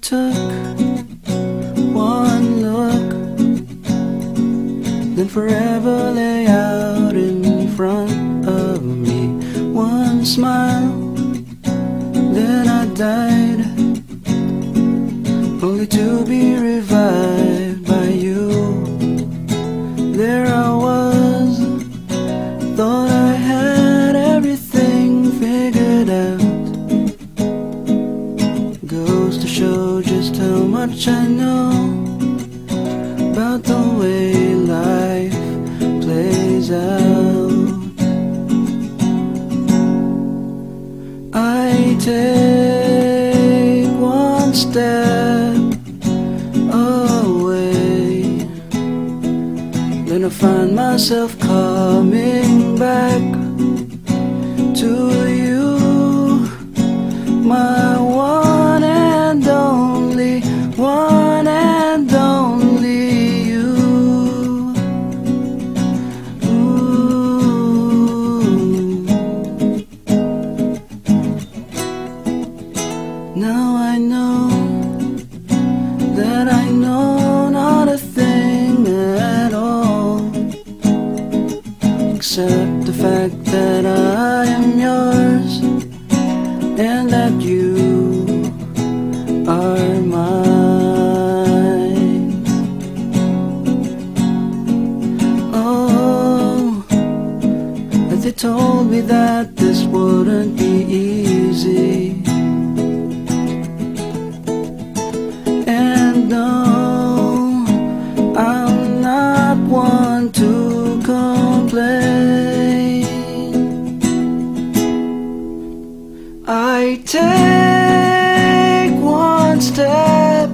took one look, then forever lay out in front of me. One smile, then I died, only to be revived by you. There I was, thought I had everything figured out. Goes to show just how much I know about the way life plays out. I take one step away, then I find myself coming back to you, my one and only, one and only you. Ooh. Now I know that I know not a thing at all, except the fact that I am yours and that you are mine. Oh, but they told me that this wouldn't be easy. And no, I'm not one to complain. I take one step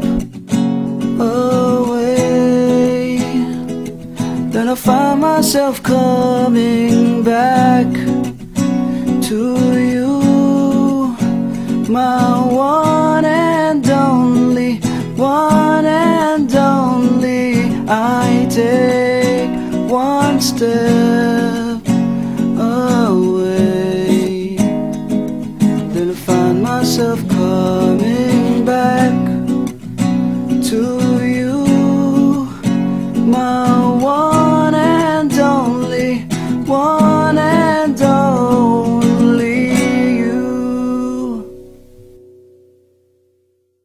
away, then I find myself coming back to you, my one and only, one and only. I take one step